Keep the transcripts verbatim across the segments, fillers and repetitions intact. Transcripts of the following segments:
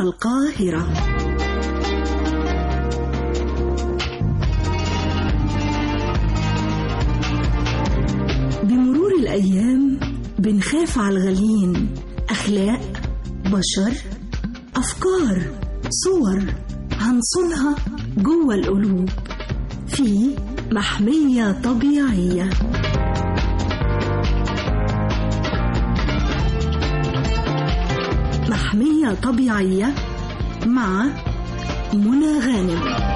القاهرة. بمرور الأيام بنخاف على الغاليين، أخلاق، بشر، أفكار، صور هنصونها جوه القلوب في محمية طبيعية. محمية طبيعية مع منى غانم.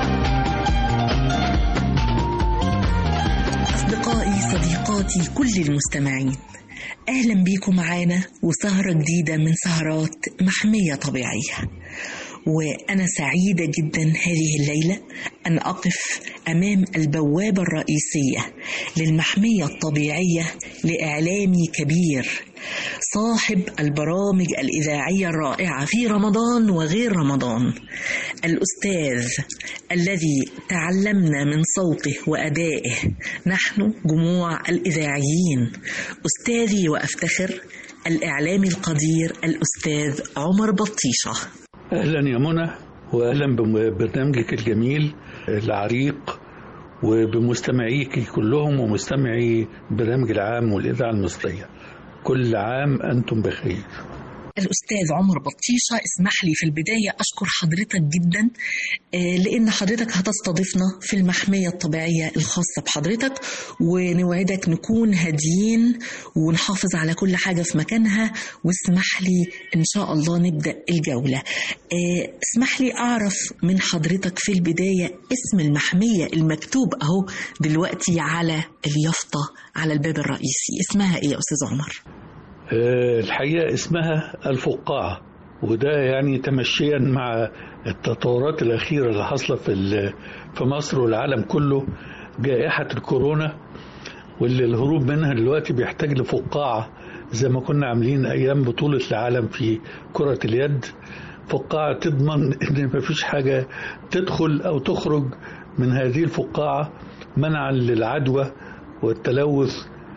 أصدقائي صديقاتي كل المستمعين، أهلا بيكم معانا وسهرة جديدة من سهرات محمية طبيعية. وأنا سعيدة جدا هذه الليلة أن أقف أمام البوابة الرئيسية للمحمية الطبيعية لإعلامي كبير، صاحب البرامج الإذاعية الرائعة في رمضان وغير رمضان، الأستاذ الذي تعلمنا من صوته وأدائه نحن جموع الإذاعيين، أستاذي وأفتخر الإعلامي القدير الأستاذ عمر بطيشة. أهلا يا منى، وأهلا ببرنامجك الجميل العريق وبمستمعيك كلهم ومستمعي برنامج العام والإذاعة المصرية. كل عام أنتم بخير. الأستاذ عمر بطيشة، اسمح لي في البداية أشكر حضرتك جدا لأن حضرتك هتستضيفنا في المحمية الطبيعية الخاصة بحضرتك، ونوعدك نكون هاديين ونحافظ على كل حاجة في مكانها. واسمح لي إن شاء الله نبدأ الجولة. اسمح لي أعرف من حضرتك في البداية اسم المحمية المكتوب أهو دلوقتي على اليافطة على الباب الرئيسي، اسمها إيه يا أستاذ عمر؟ الحقيقة اسمها الفقاعة، وده يعني تمشيا مع التطورات الأخيرة اللي حصلت في في مصر والعالم كله، جائحة الكورونا، واللي الهروب منها دلوقتي بيحتاج لفقاعة زي ما كنا عاملين أيام بطولة العالم في كرة اليد. فقاعة تضمن إن مفيش حاجة تدخل أو تخرج من هذه الفقاعة منعا للعدوى والتلوث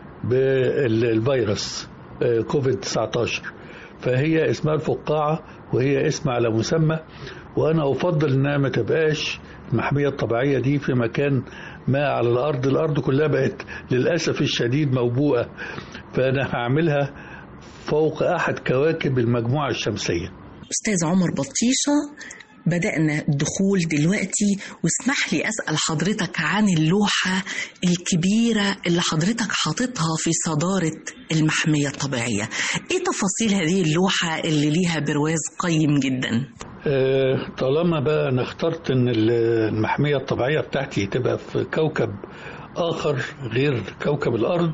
بالفيروس كوفيد تسعة عشر. فهي اسمها الفقاعة، وهي اسم على مسمى، وأنا أفضل إنها ما تبقاش المحمية الطبيعية دي في مكان ما على الأرض. الأرض كلها بقت للأسف الشديد موبوءة، فأنا هعملها فوق أحد كواكب المجموعة الشمسية. أستاذ عمر بطيشة، بدأنا الدخول دلوقتي، واسمح لي أسأل حضرتك عن اللوحة الكبيرة اللي حضرتك حاططها في صدارة المحمية الطبيعية. إيه تفاصيل هذه اللوحة اللي ليها برواز قيم جدا؟ أه طالما بقى أنا اخترت أن المحمية الطبيعية بتاعتي تبقى في كوكب آخر غير كوكب الأرض،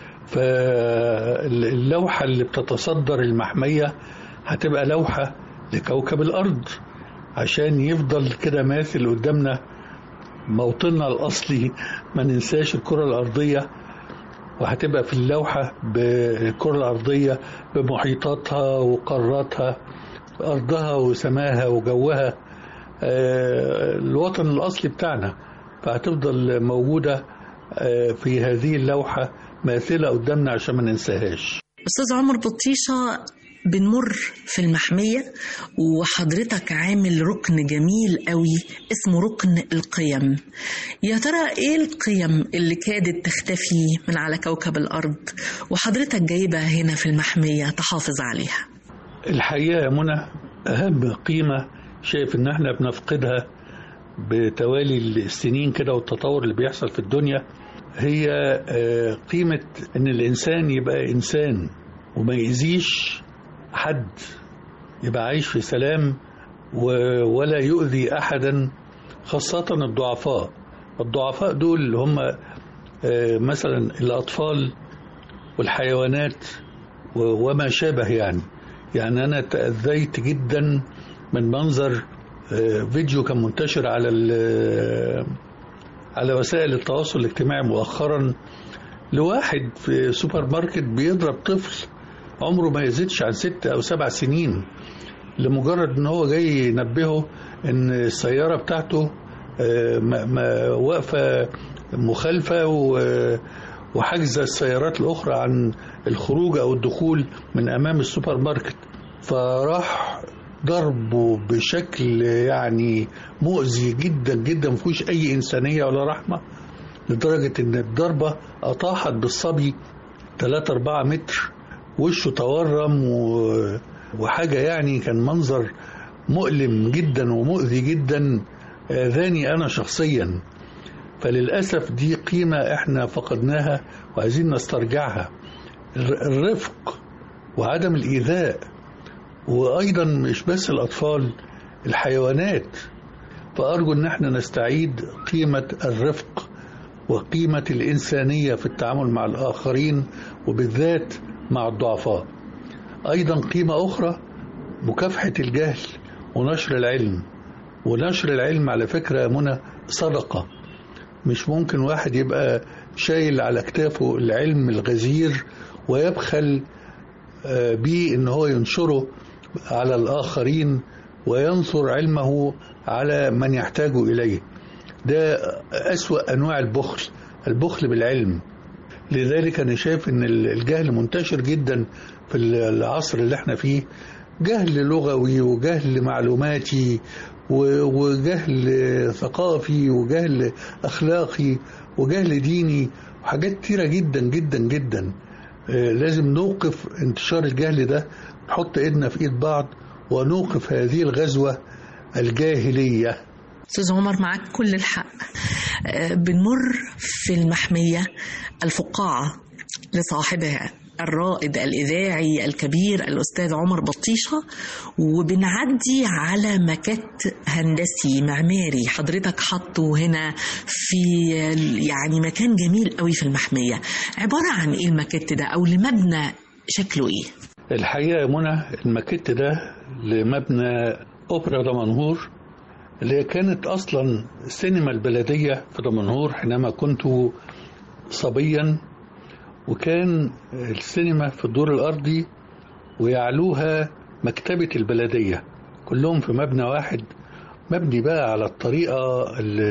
فاللوحة اللي بتتصدر المحمية هتبقى لوحة لكوكب الأرض عشان يفضل كده ماثل قدامنا موطننا الأصلي، ما ننساش الكرة الأرضية. وهتبقى في اللوحة بالكرة الأرضية بمحيطاتها وقاراتها، أرضها وسماها وجوها، الوطن الأصلي بتاعنا، فهتفضل موجودة في هذه اللوحة ماثلة قدامنا عشان ما ننساهاش. أستاذ عمر بطيشة، بنمر في المحمية وحضرتك عامل ركن جميل قوي اسمه ركن القيم. يا ترى ايه القيم اللي كادت تختفي من على كوكب الأرض وحضرتك جايبها هنا في المحمية تحافظ عليها؟ الحقيقة يا منى، أهم قيمة شايف إن احنا بنفقدها بتوالي السنين كده والتطور اللي بيحصل في الدنيا، هي قيمة إن الإنسان يبقى إنسان وما يأذيش حد، يبقى عايش في سلام ولا يؤذي أحدا، خاصة الضعفاء. الضعفاء دول اللي هم مثلا الأطفال والحيوانات وما شابه. يعني يعني أنا تأذيت جدا من منظر فيديو كان منتشر على على وسائل التواصل الاجتماعي مؤخرا، لواحد في سوبر ماركت بيضرب طفل عمره ما يزيدش عن ست أو سبع سنين لمجرد ان هو جاي ينبهه ان السيارة بتاعته واقفة مخالفة وحجز السيارات الأخرى عن الخروج أو الدخول من أمام السوبر ماركت. فراح ضربه بشكل يعني مؤذي جدا جدا، مفيهوش أي إنسانية ولا رحمة، لدرجة إن الضربة أطاحت بالصبي ثلاثة أربعة متر، وشه تورم وحاجة يعني كان منظر مؤلم جدا ومؤذي جدا، آذاني أنا شخصيا. فللأسف دي قيمة احنا فقدناها وعايزين نسترجعها، الرفق وعدم الإيذاء، وأيضا مش بس الأطفال، الحيوانات. فأرجو أن احنا نستعيد قيمة الرفق وقيمة الإنسانية في التعامل مع الآخرين وبالذات مع الضعفاء. أيضا قيمة أخرى مكافحة الجهل ونشر العلم. ونشر العلم على فكرة منى صدقة، مش ممكن واحد يبقى شايل على كتافه العلم الغزير ويبخل بيه إن هو ينشره على الآخرين وينصر علمه على من يحتاج إليه. ده أسوأ أنواع البخل، البخل بالعلم. لذلك أنا شايف أن الجهل منتشر جدا في العصر اللي احنا فيه، جهل لغوي وجهل معلوماتي وجهل ثقافي وجهل أخلاقي وجهل ديني وحاجات كتيرة جدا جدا جدا. لازم نوقف انتشار الجهل ده، نحط ايدنا في ايد بعض ونوقف هذه الغزوة الجاهلية. أستاذ عمر معك كل الحق. بنمر في المحمية الفقاعة لصاحبها الرائد الإذاعي الكبير الأستاذ عمر بطيشة، وبنعدي على مكت هندسي معماري حضرتك حطه هنا في يعني مكان جميل قوي في المحمية. عبارة عن إيه المكت ده أو لمبنى شكله إيه؟ الحقيقة يا منى المكت ده لمبنى أوبرا دمنهور، اللي كانت أصلا سينما البلدية في دمنهور حينما كنت صبيا، وكان السينما في الدور الأرضي ويعلوها مكتبة البلدية، كلهم في مبنى واحد، مبني بقى على الطريقة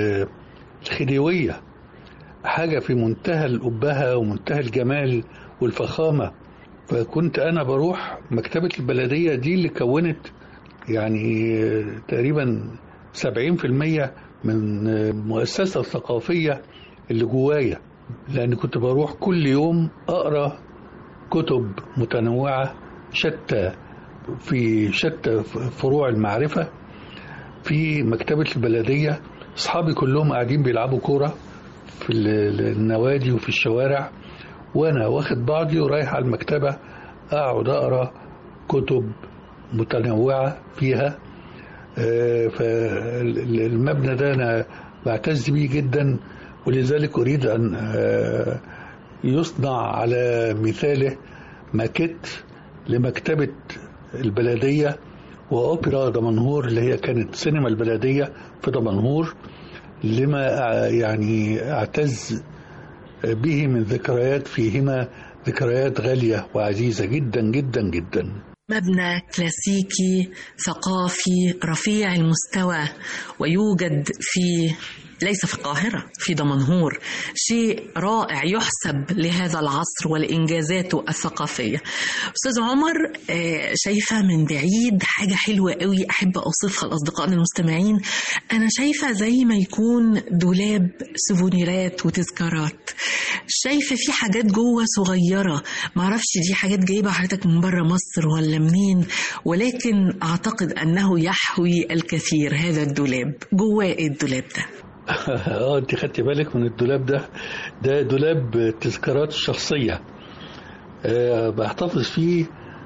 الخديوية، حاجة في منتهى الأبهة ومنتهى الجمال والفخامة. فكنت أنا بروح مكتبة البلدية دي اللي كونت يعني تقريبا سبعين في المية من المؤسسة الثقافية اللي جوايا، لأن كنت بروح كل يوم أقرأ كتب متنوعة شتى في شتى فروع المعرفة في مكتبة البلدية. أصحابي كلهم قاعدين بيلعبوا كورة في النوادي وفي الشوارع، وأنا واخد بعضي ورايح على المكتبة أقعد أقرأ كتب متنوعة فيها. فالمبنى ده أنا بعتز بيه جدا، ولذلك أريد أن يصنع على مثاله ماكيت لمكتبة البلدية وأوبرا دمنهور اللي هي كانت سينما البلدية في دمنهور، لما يعني أعتز به من ذكريات فيهما ذكريات غالية وعزيزة جدا جدا جدا. مبنى كلاسيكي ثقافي رفيع المستوى، ويوجد في ليس في القاهرة، في دمنهور، شيء رائع يحسب لهذا العصر والإنجازات الثقافية. أستاذ عمر، شايفة من بعيد حاجة حلوة قوي أحب أوصفها لأصدقائنا المستمعين. أنا شايفة زي ما يكون دولاب سوفونيرات وتذكارات، شايفة في حاجات جوه صغيرة، معرفش دي حاجات جايبة حضرتك من بره مصر ولا منين، ولكن أعتقد أنه يحوي الكثير. هذا الدولاب جواه إيه الدولاب ده؟ اه انت خدتي بالك من الدولاب ده؟ ده دولاب التذكارات الشخصية. أه بحتفظ فيه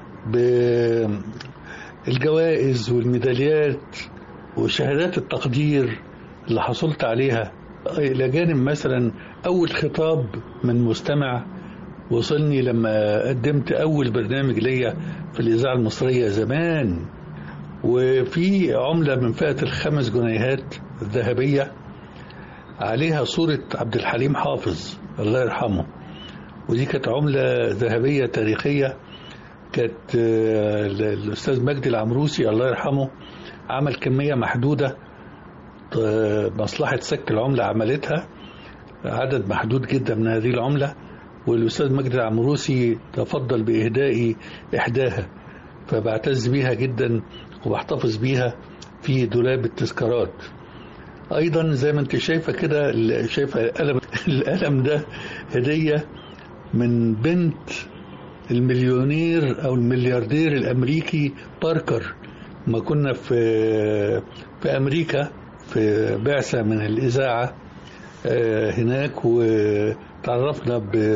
بالجوائز والميداليات وشهادات التقدير اللي حصلت عليها، إلى جانب مثلا أول خطاب من مستمع وصلني لما قدمت أول برنامج ليا في الإذاعة المصرية زمان، وفي عملة من فئة الخمس جنيهات الذهبية عليها صورة عبد الحليم حافظ الله يرحمه، ودي كانت عملة ذهبية تاريخية. كانت الأستاذ مجدي العمروسي الله يرحمه عمل كمية محدودة، مصلحة سك العملة عملتها عدد محدود جدا من هذه العملة، والأستاذ مجدي العمروسي تفضل بإهدائي إحداها، فبعتز بيها جدا وبحتفظ بيها في دولاب التذكارات. ايضا زي ما انت شايفه كده، شايفه القلم القلم ده هديه من بنت المليونير او الملياردير الامريكي باركر. ما كنا في في امريكا في بعثه من الاذاعه هناك، وتعرفنا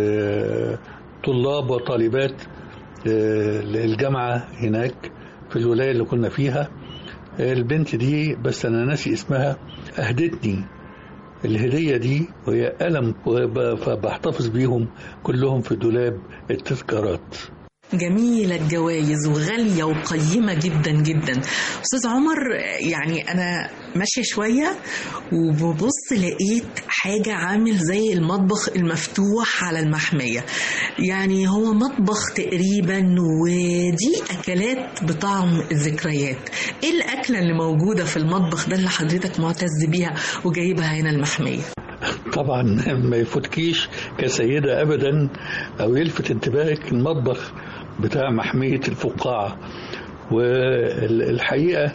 بطلاب وطالبات الجامعه هناك في الولايه اللي كنا فيها. البنت دي بس انا ناسي اسمها اهدتني الهديه دي، وهي قلم، فبحتفظ بيهم كلهم في دولاب التذكارات. جميلة الجوائز وغالية وقيمة جدا جدا. أستاذ عمر، يعني أنا ماشية شوية وببص لقيت حاجة عامل زي المطبخ المفتوح على المحمية، يعني هو مطبخ تقريبا، ودي أكلات بطعم الذكريات. إيه الأكلة اللي موجودة في المطبخ ده اللي حضرتك معتز بيها وجايبها هنا المحمية؟ طبعا ما يفوتكيش كسيدة أبدا أو يلفت انتباهك المطبخ بتاع محمية الفقاعة. والحقيقة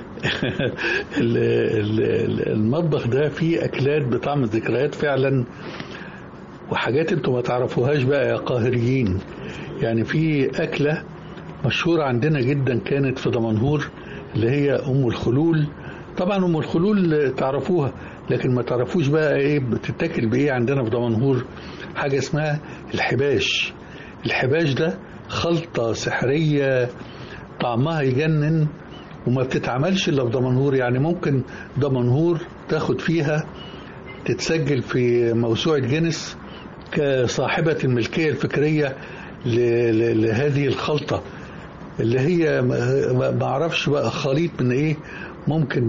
المطبخ ده فيه أكلات بطعم الذكريات فعلا، وحاجات انتم ما تعرفوهاش بقى يا قاهريين. يعني في أكلة مشهورة عندنا جدا كانت في دمنهور اللي هي أم الخلول. طبعا أم الخلول تعرفوها، لكن ما تعرفوش بقى ايه بتتاكل بايه. عندنا في دمنهور حاجه اسمها الحباش. الحباش ده خلطه سحريه طعمها يجنن، وما بتتعملش الا في دمنهور. يعني ممكن دمنهور تاخد فيها تتسجل في موسوعه جينيس كصاحبه الملكيه الفكريه لهذه الخلطه، اللي هي ما اعرفش بقى خليط من ايه. ممكن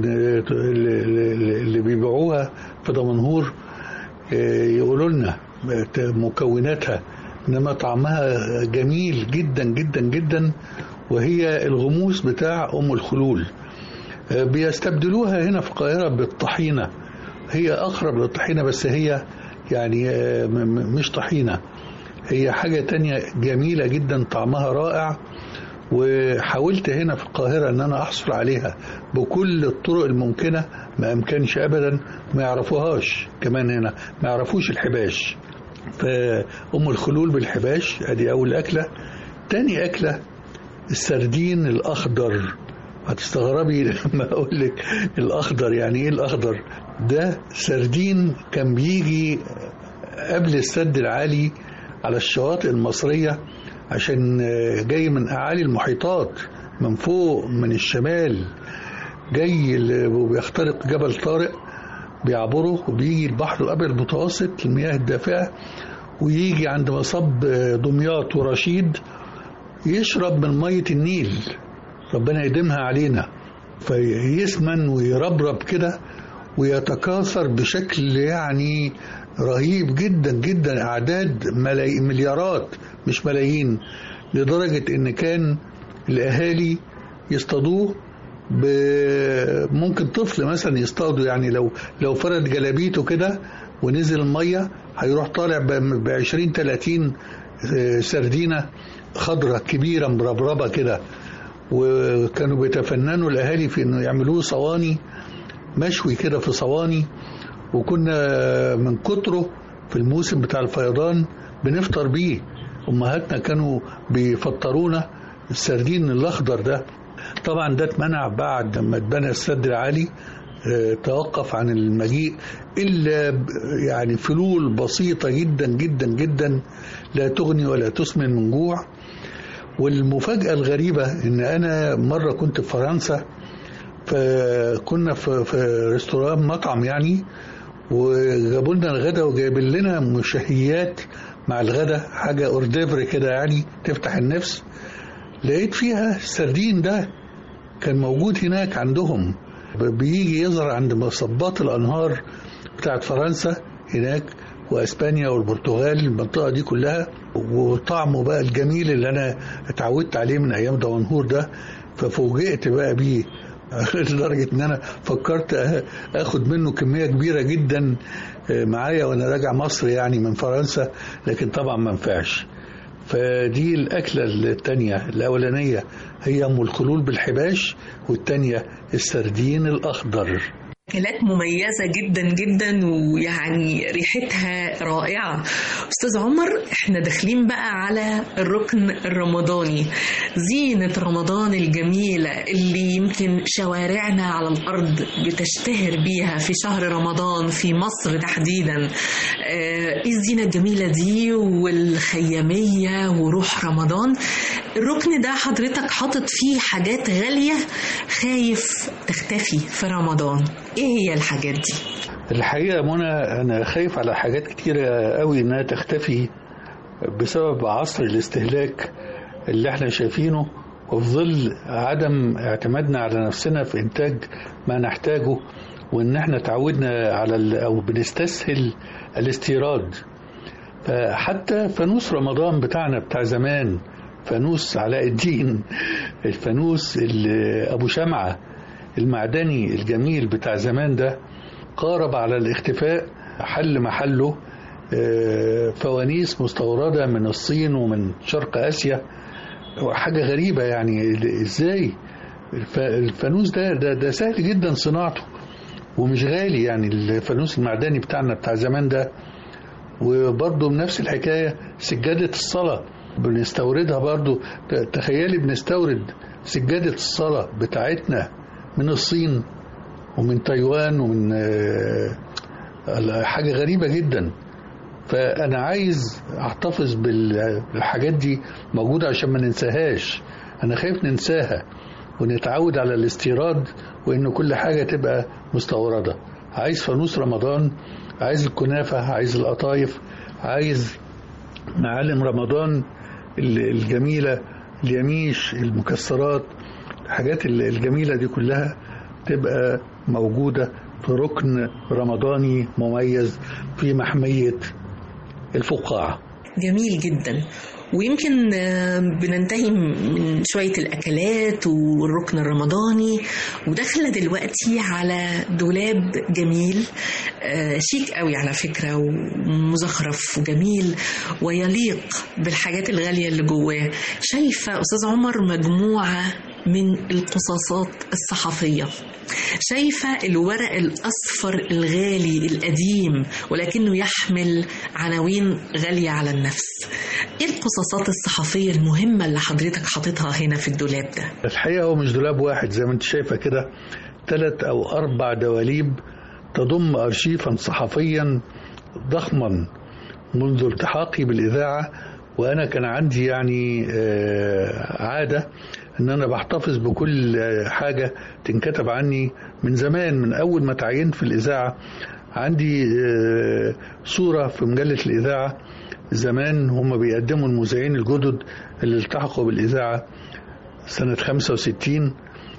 اللي بيبيعوها في دمنهور يقولوا لنا مكوناتها، انما طعمها جميل جدا جدا جدا. وهي الغموس بتاع ام الخلول. بيستبدلوها هنا في القاهرة بالطحينة، هي اقرب للطحينة بس هي يعني مش طحينة، هي حاجة تانية جميلة جدا طعمها رائع. وحاولت هنا في القاهرة ان انا احصل عليها بكل الطرق الممكنة، ما امكنش ابدا، ما يعرفوهاش كمان هنا، ما يعرفوش الحباش. فأم الخلول بالحباش ادي اول اكلة. تاني اكلة السردين الاخضر. هتستغربي لما اقول لك الاخضر، يعني ايه الاخضر؟ ده سردين كان بيجي قبل السد العالي على الشواطئ المصرية، عشان جاي من أعالي المحيطات من فوق من الشمال، جاي وبيخترق جبل طارق بيعبره وبيجي البحر الأبيض المتوسط المياه الدافئة، ويجي عند مصب دمياط ورشيد يشرب من مية النيل، ربنا يديمها علينا، فيسمن ويربرب كده ويتكاثر بشكل يعني رهيب جدا جدا، أعداد مليارات مش ملايين، لدرجة إن كان الأهالي يصطادوه. ممكن طفل مثلا يصطادوا، يعني لو لو فرد جلابيته كده ونزل المية هيروح طالع بعشرين تلاتين سردينة خضرة كبيرة مربربة كده. وكانوا بيتفننوا الأهالي في إنه يعملوه صواني مشوي كده في صواني، وكنا من كتره في الموسم بتاع الفيضان بنفطر بيه. أمهاتنا كانوا بيفطرونا السردين الأخضر ده. طبعا ده اتمنع بعد ما اتبنى السد العالي، توقف عن المجيء إلا يعني فلول بسيطة جدا جدا جدا لا تغني ولا تسمن من جوع. والمفاجأة الغريبة إن أنا مرة كنت في فرنسا، فكنا في, في ريستوران مطعم يعني، وجابوا لنا الغدا وجايبين لنا مشهيات مع الغدا، حاجة اورديفر كده يعني تفتح النفس. لقيت فيها السردين ده كان موجود هناك عندهم، بيجي يظهر عند مصبات الأنهار بتاعت فرنسا هناك وأسبانيا والبرتغال، المنطقة دي كلها. وطعمه بقى الجميل اللي أنا اتعودت عليه من أيام دمنهور ده، ففوجئت بقى بيه لدرجة ان انا فكرت اخد منه كمية كبيرة جدا معايا وانا راجع مصر يعني من فرنسا، لكن طبعا ما نفعش. فدي الأكلة التانية. الأولانية هي أم الخلول بالحباش، والتانية السردين الأخضر. أكلات مميزة جدا جدا ويعني ريحتها رائعة. أستاذ عمر، احنا داخلين بقى على الركن الرمضاني، زينة رمضان الجميلة اللي يمكن شوارعنا على الأرض بتشتهر بيها في شهر رمضان في مصر تحديدا. ايه الزينة الجميلة دي والخيامية وروح رمضان. الركن ده حضرتك حاطط فيه حاجات غالية خايف تختفي في رمضان، ايه هي الحاجات دي؟ الحقيقة منى أنا خايف على حاجات كتيرة قوي إنها تختفي بسبب عصر الاستهلاك اللي احنا شايفينه، وفي ظل عدم اعتمادنا على نفسنا في إنتاج ما نحتاجه، وإن احنا تعودنا على أو بنستسهل الاستيراد. فحتى فانوس رمضان بتاعنا بتاع زمان، فانوس علاء الدين، الفانوس أبو شمعة المعدني الجميل بتاع زمان ده، قارب على الاختفاء. حل محله فوانيس مستوردة من الصين ومن شرق آسيا. حاجة غريبة يعني، ازاي الفانوس ده ده, ده سهل جدا صناعته ومش غالي يعني. الفانوس المعدني بتاعنا بتاع زمان ده. وبرضه بنفس الحكاية سجادة الصلاة بنستوردها برضه. تخيلي بنستورد سجادة الصلاة بتاعتنا من الصين ومن تايوان ومن حاجة غريبة جدا. فأنا عايز أحتفظ بالحاجات دي موجودة عشان ما ننساهاش. أنا خايف ننساها ونتعود على الاستيراد وإن كل حاجة تبقى مستوردة. عايز فانوس رمضان، عايز الكنافة، عايز القطايف، عايز معالم رمضان الجميلة، اليميش، المكسرات، الحاجات الجميلة دي كلها تبقى موجودة في ركن رمضاني مميز في محمية الفقاعة. جميل جدا. ويمكن بننتهي من شوية الأكلات والركن الرمضاني ودخلنا دلوقتي على دولاب جميل شيك قوي على فكرة ومزخرف وجميل ويليق بالحاجات الغالية اللي جواه. شايفة أستاذ عمر مجموعة من القصاصات الصحفية، شايفة الورق الأصفر الغالي القديم ولكنه يحمل عناوين غالية على النفس. ايه القصاصات الصحفية المهمة اللي حضرتك حاططها هنا في الدولاب ده؟ الحقيقة هو مش دولاب واحد زي ما انت شايفة كده، ثلاث او اربع دواليب تضم ارشيفا صحفيا ضخما منذ التحاقي بالإذاعة. وانا كان عندي يعني عادة ان انا بحتفظ بكل حاجة تنكتب عني من زمان، من اول ما تعينت في الإذاعة. عندي صورة في مجلة الإذاعة زمان، هم بيقدموا المذيعين الجدد اللي التحقوا بالإذاعة سنة خمسة وستين،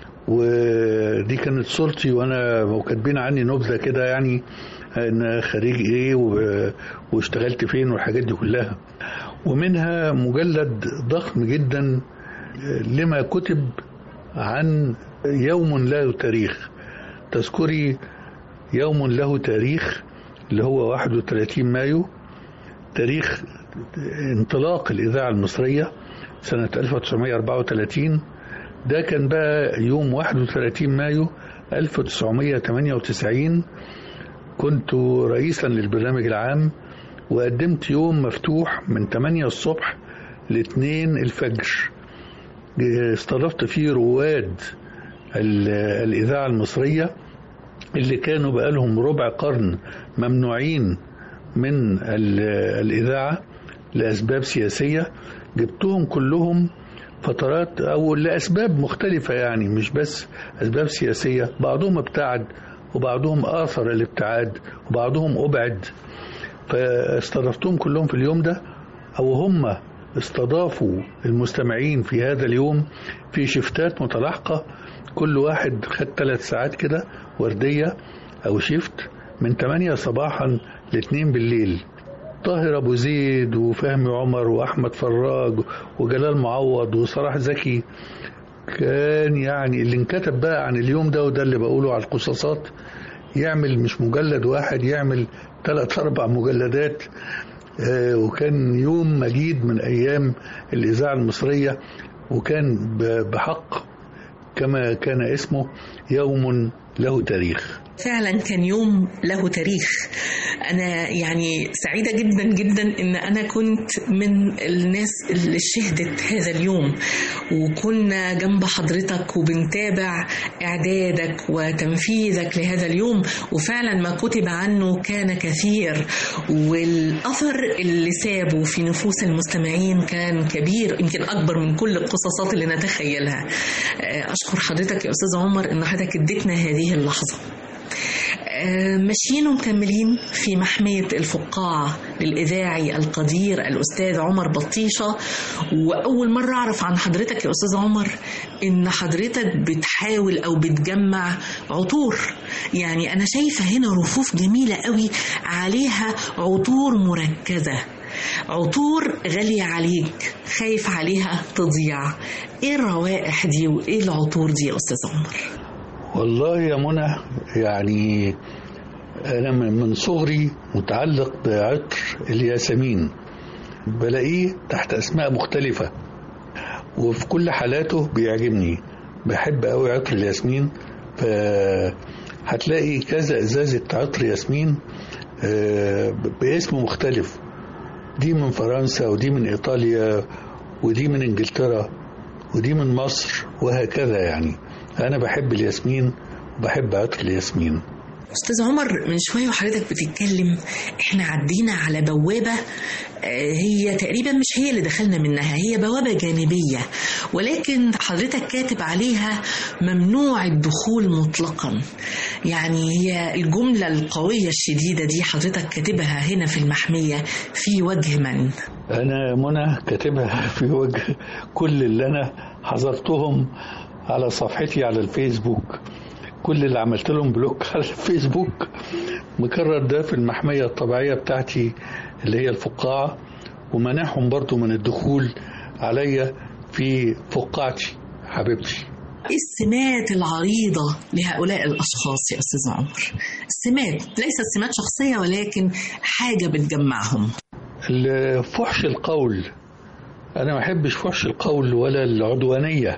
ودي كانت صورتي وانا وكاتبين عني نبذة كده يعني ان خريج ايه واشتغلت فين والحاجات دي كلها. ومنها مجلد ضخم جدا لما كتب عن يوم له تاريخ، تذكري يوم له تاريخ اللي هو واحد وثلاثين مايو، تاريخ انطلاق الإذاعة المصرية سنة ألف وتسعمائة وأربعة وثلاثين. ده كان بقى يوم واحد وثلاثين مايو ألف وتسعمائة وثمانية وتسعين. كنت رئيسا للبرنامج العام وقدمت يوم مفتوح من ثمانية الصبح ل اثنين الفجر. استضفت فيه رواد الإذاعة المصرية اللي كانوا بقالهم ربع قرن ممنوعين من الإذاعة لأسباب سياسية. جبتهم كلهم فترات أو لأسباب مختلفة يعني، مش بس أسباب سياسية، بعضهم ابتعد وبعضهم آثر الابتعاد وبعضهم أبعد. فاستضفتهم كلهم في اليوم ده، أو هم استضافوا المستمعين في هذا اليوم في شفتات متلاحقة، كل واحد خد ثلاث ساعات كده وردية أو شفت من ثمانية صباحا ل اثنين بالليل. طاهر أبو زيد وفهمي عمر وأحمد فراج وجلال معوض وصلاح زكي. كان يعني اللي انكتب بقى عن اليوم ده، وده اللي بقوله على القصاصات، يعمل مش مجلد واحد، يعمل ثلاث أربع مجلدات وكان يوم مجيد من أيام الإذاعة المصرية، وكان بحق كما كان اسمه يوم له تاريخ. فعلا كان يوم له تاريخ. أنا يعني سعيدة جدا جدا إن أنا كنت من الناس اللي شهدت هذا اليوم، وكنا جنب حضرتك وبنتابع إعدادك وتنفيذك لهذا اليوم، وفعلا ما كتب عنه كان كثير، والأثر اللي سابه في نفوس المستمعين كان كبير، يمكن أكبر من كل القصصات اللي نتخيلها. أشكر حضرتك يا أستاذ عمر إن حضرتك اديتنا هذه اللحظة. ماشيين ومكملين في محمية الفقاعة للإذاعي القدير الأستاذ عمر بطيشة. وأول مرة أعرف عن حضرتك يا أستاذ عمر إن حضرتك بتحاول أو بتجمع عطور. يعني أنا شايفة هنا رفوف جميلة قوي عليها عطور مركزة، عطور غالية عليك، خايف عليها تضيع. إيه الروائح دي وإيه العطور دي يا أستاذ عمر؟ والله يا منى، يعني أنا من صغري متعلق بعطر الياسمين، بلاقيه تحت أسماء مختلفة وفي كل حالاته بيعجبني. بحب قوي عطر الياسمين، فهتلاقي كذا إزازة عطر ياسمين باسم مختلف، دي من فرنسا ودي من إيطاليا ودي من إنجلترا ودي من مصر وهكذا. يعني أنا بحب الياسمين وبحب عطر الياسمين. أستاذ عمر، من شوية وحضرتك بتتكلم احنا عدينا على بوابة، هي تقريبا مش هي اللي دخلنا منها، هي بوابة جانبية، ولكن حضرتك كاتب عليها ممنوع الدخول مطلقا. يعني هي الجملة القوية الشديدة دي حضرتك كاتبها هنا في المحمية في وجه من؟ أنا منى كاتبها في وجه كل اللي أنا حضرتهم على صفحتي على الفيسبوك. كل اللي عملت لهم بلوك على الفيسبوك مكرر ده في المحمية الطبيعية بتاعتي اللي هي الفقاعة، ومنعهم برضو من الدخول عليا في فقاعتي حبيبتي. ايه السمات العريضة لهؤلاء الأشخاص يا أستاذ عمر؟ السمات ليست سمات شخصية ولكن حاجة بتجمعهم. فحش القول، أنا ما أحبش فحش القول ولا العدوانية،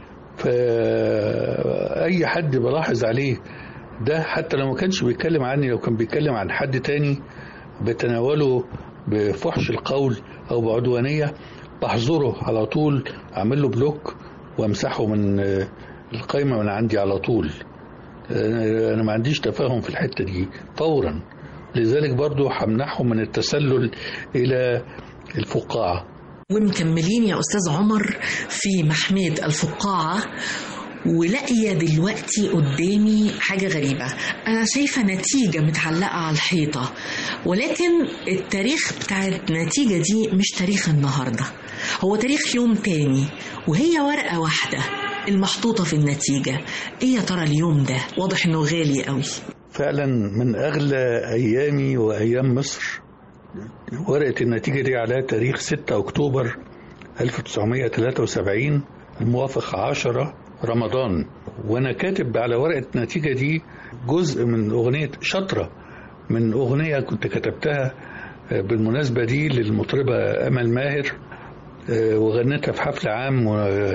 فأي حد بلاحظ عليه ده حتى لو ما كانش بيتكلم عني، لو كان بيتكلم عن حد تاني بتناوله بفحش القول أو بعدوانية بحظره على طول، أعمل له بلوك وامسحه من القائمة من عندي على طول. أنا ما عنديش تفاهم في الحتة دي فورا، لذلك برضو همنعهم من التسلل إلى الفقاعة. ومكملين يا أستاذ عمر في محمية الفقاعة، ولاقية دلوقتي قدامي حاجة غريبة. أنا شايفة نتيجة متعلقة على الحيطة، ولكن التاريخ بتاع النتيجة دي مش تاريخ النهاردة، هو تاريخ يوم تاني، وهي ورقة واحدة المحطوطة في النتيجة. إيه يا ترى اليوم ده؟ واضح إنه غالي قوي. فعلا من أغلى أيامي وأيام مصر. ورقة النتيجة دي على تاريخ ستة أكتوبر ألف وتسعمائة وثلاثة وسبعين الموافق عشرة رمضان، وأنا كاتب على ورقة النتيجة دي جزء من أغنية شطرة، من أغنية كنت كتبتها بالمناسبة دي للمطربة أمل ماهر، وغنتها في حفل عام،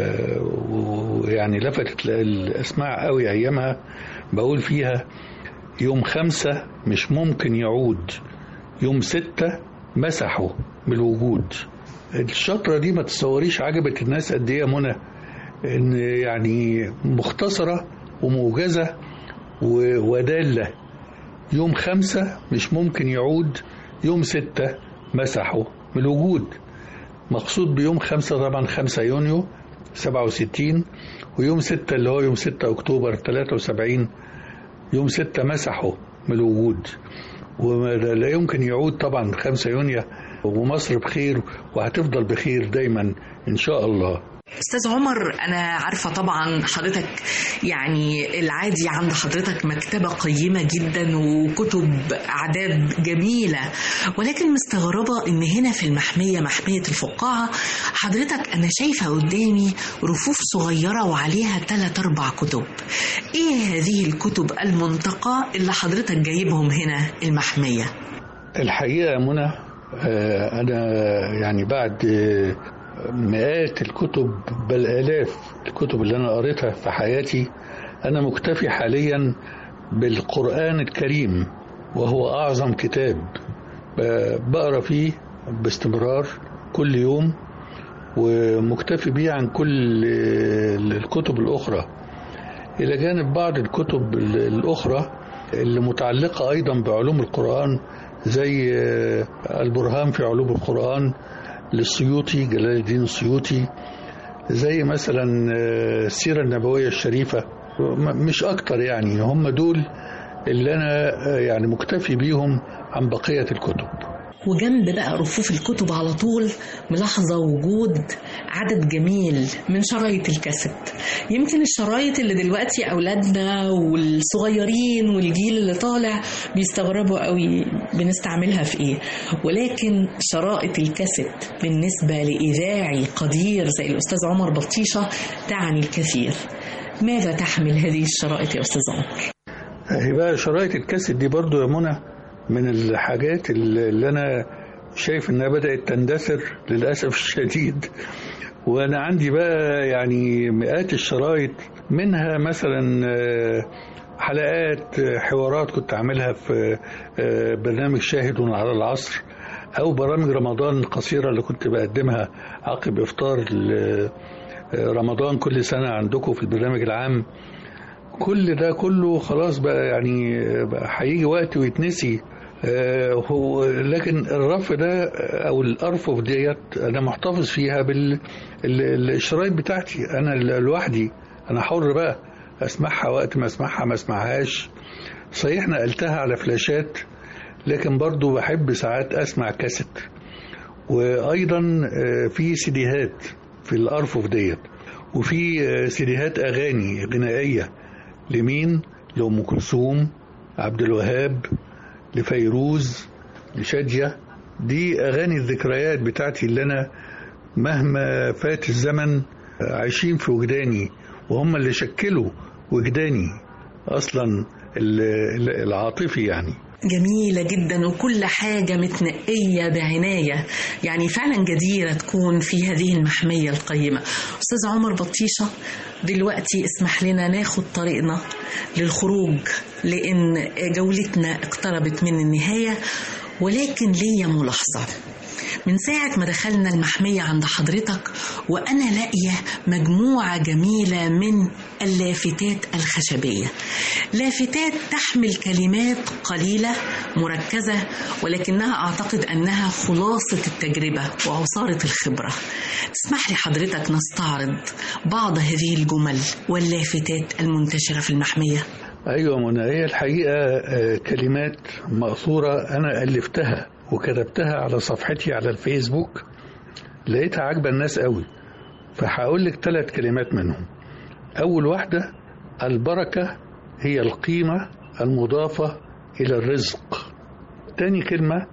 ويعني لفتت الأسماع قوي أيامها. بقول فيها يوم خمسة مش ممكن يعود، يوم ستة مسحوا من الوجود. الشطرة دي ما تصوريش عجبت الناس قد ايه منى، ان يعني مختصرة وموجزة ودالة. يوم خمسة مش ممكن يعود، يوم ستة مسحوا من الوجود. مقصود بيوم خمسة طبعا خمسة يونيو سبعة وستين، ويوم ستة اللي هو يوم ستة أكتوبر ثلاثة وسبعين، يوم ستة مسحوا من الوجود، ولا يمكن يعود طبعا خمسة يونيو. ومصر بخير وهتفضل بخير دايما إن شاء الله. أستاذ عمر، أنا عارفة طبعا حضرتك يعني العادي عند حضرتك مكتبة قيمة جدا وكتب أعداد جميلة، ولكن مستغربة إن هنا في المحمية محمية الفقاعة حضرتك أنا شايفة قدامي رفوف صغيرة وعليها ثلاث أربع كتب. إيه هذه الكتب المنتقى اللي حضرتك جايبهم هنا المحمية؟ الحقيقة منى أنا يعني بعد مئات الكتب بل آلاف الكتب اللي أنا قريتها في حياتي، أنا مكتفي حاليا بالقرآن الكريم، وهو أعظم كتاب بقرأ فيه باستمرار كل يوم، ومكتفي بيه عن كل الكتب الأخرى، إلى جانب بعض الكتب الأخرى اللي متعلقة أيضا بعلوم القرآن، زي البرهان في علوم القرآن للسيوطي، جلال الدين السيوطي، زي مثلا السيرة النبوية الشريفة. مش أكتر يعني، هم دول اللي أنا يعني مكتفي بيهم عن بقية الكتب. وجنب بقى رفوف الكتب على طول ملاحظة وجود عدد جميل من شرايط الكاسيت. يمكن الشرايط اللي دلوقتي أولادنا والصغيرين والجيل اللي طالع بيستغربوا قوي بنستعملها في إيه، ولكن شرائط الكاسيت بالنسبة لإذاعي قدير زي الأستاذ عمر بطيشة تعني الكثير. ماذا تحمل هذه الشرائط يا أستاذ عمر؟ هي بقى شرايط الكاسيت دي برضو يا منى من الحاجات اللي أنا شايف إنها بدأت تندثر للأسف الشديد، وأنا عندي بقى يعني مئات الشرايط، منها مثلا حلقات حوارات كنت أعملها في برنامج شاهد على العصر، أو برامج رمضان القصيرة اللي كنت بقدمها عقب إفطار رمضان كل سنة عندكم في البرنامج العام. كل ده كله خلاص بقى يعني هيجي وقت ويتنسي. آه هو لكن الرف ده او الارفف ديت انا محتفظ فيها بالشرايط بتاعتي انا لوحدي، انا حر بقى اسمعها وقت ما اسمعها ما اسمعهاش. صحيح نقلتها على فلاشات، لكن برضو بحب ساعات اسمع كاسيت، وايضا في سيديهات في الارفف ديت، وفي سيديهات اغاني غنائيه لمين؟ لأم كلثوم، عبد الوهاب، لفيروز، لشادية. دي أغاني الذكريات بتاعتي اللي أنا مهما فات الزمن عايشين في وجداني، وهم اللي شكلوا وجداني أصلا العاطفي يعني. جميلة جدا، وكل حاجة متنقية بعناية، يعني فعلا جديرة تكون في هذه المحمية القيمة. أستاذ عمر بطيشة، دلوقتي اسمح لنا ناخد طريقنا للخروج، لأن جولتنا اقتربت من النهاية، ولكن ليا ملاحظة. من ساعة ما دخلنا المحمية عند حضرتك وأنا لاقية مجموعة جميلة من اللافتات الخشبية، لافتات تحمل كلمات قليلة مركزة، ولكنها أعتقد أنها خلاصة التجربة وعصارة الخبرة. تسمح لي حضرتك نستعرض بعض هذه الجمل واللافتات المنتشرة في المحمية؟ أيوة منى، هي الحقيقة كلمات مقصورة أنا ألفتها وكتبتها على صفحتي على الفيسبوك، لقيتها عجبة الناس قوي، فهقول لك ثلاث كلمات منهم. أول واحدة: البركة هي القيمة المضافة إلى الرزق. تاني كلمة: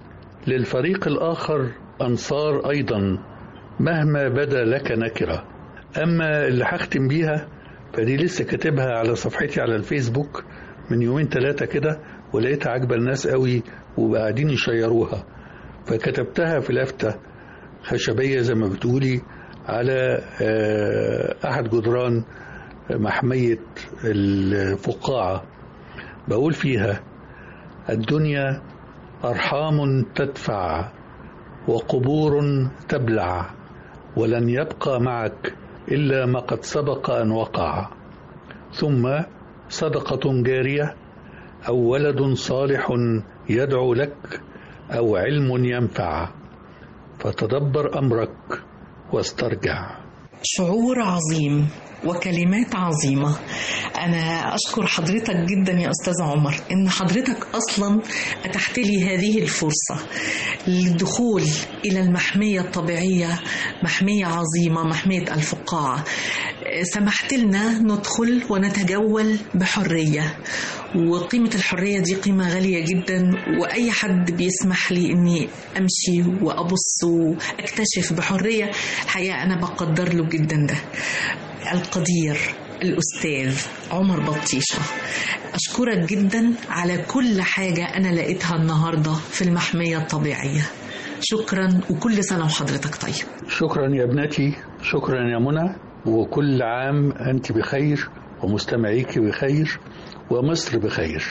للفريق الآخر أنصار أيضا مهما بدا لك نكرة. أما اللي هختم بيها فدي لسه كاتبها على صفحتي على الفيسبوك من يومين ثلاثة كده، ولقيتها عجبة الناس قوي وقاعدين يشيروها، فكتبتها في لافتة خشبية زي ما بتقولي على أحد جدران محمية الفقاعة. بقول فيها: الدنيا أرحام تدفع وقبور تبلع، ولن يبقى معك إلا ما قد سبق أن وقع، ثم صدقة جارية أو ولد صالح يدعو لك أو علم ينفع، فتدبر أمرك واسترجع. شعور عظيم وكلمات عظيمة. أنا أشكر حضرتك جدا يا أستاذ عمر إن حضرتك أصلا أتحت لي هذه الفرصة للدخول إلى المحمية الطبيعية، محمية عظيمة، محمية الفقاعة. سمحت لنا ندخل ونتجول بحرية، وقيمة الحرية دي قيمة غالية جدا، وأي حد بيسمح لي إني أمشي وأبص وأكتشف بحرية الحقيقة أنا بقدر له جدا. ده القدير الأستاذ عمر بطيشة، أشكرك جدا على كل حاجة أنا لقيتها النهاردة في المحمية الطبيعية. شكرا، وكل سنة وحضرتك طيب. شكرا يا ابنتي، شكرا يا منى، وكل عام أنت بخير ومستمعيك بخير ومصر بخير.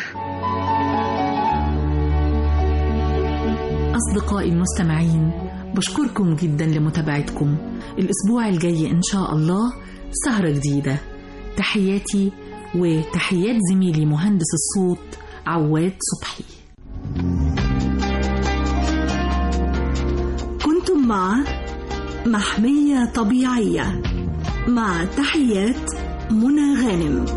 أصدقائي المستمعين، بشكركم جدا لمتابعتكم. الأسبوع الجاي إن شاء الله سهرة جديدة. تحياتي وتحيات زميلي مهندس الصوت عواد صبحي. كنتم مع محمية طبيعية، مع تحيات منى غانم.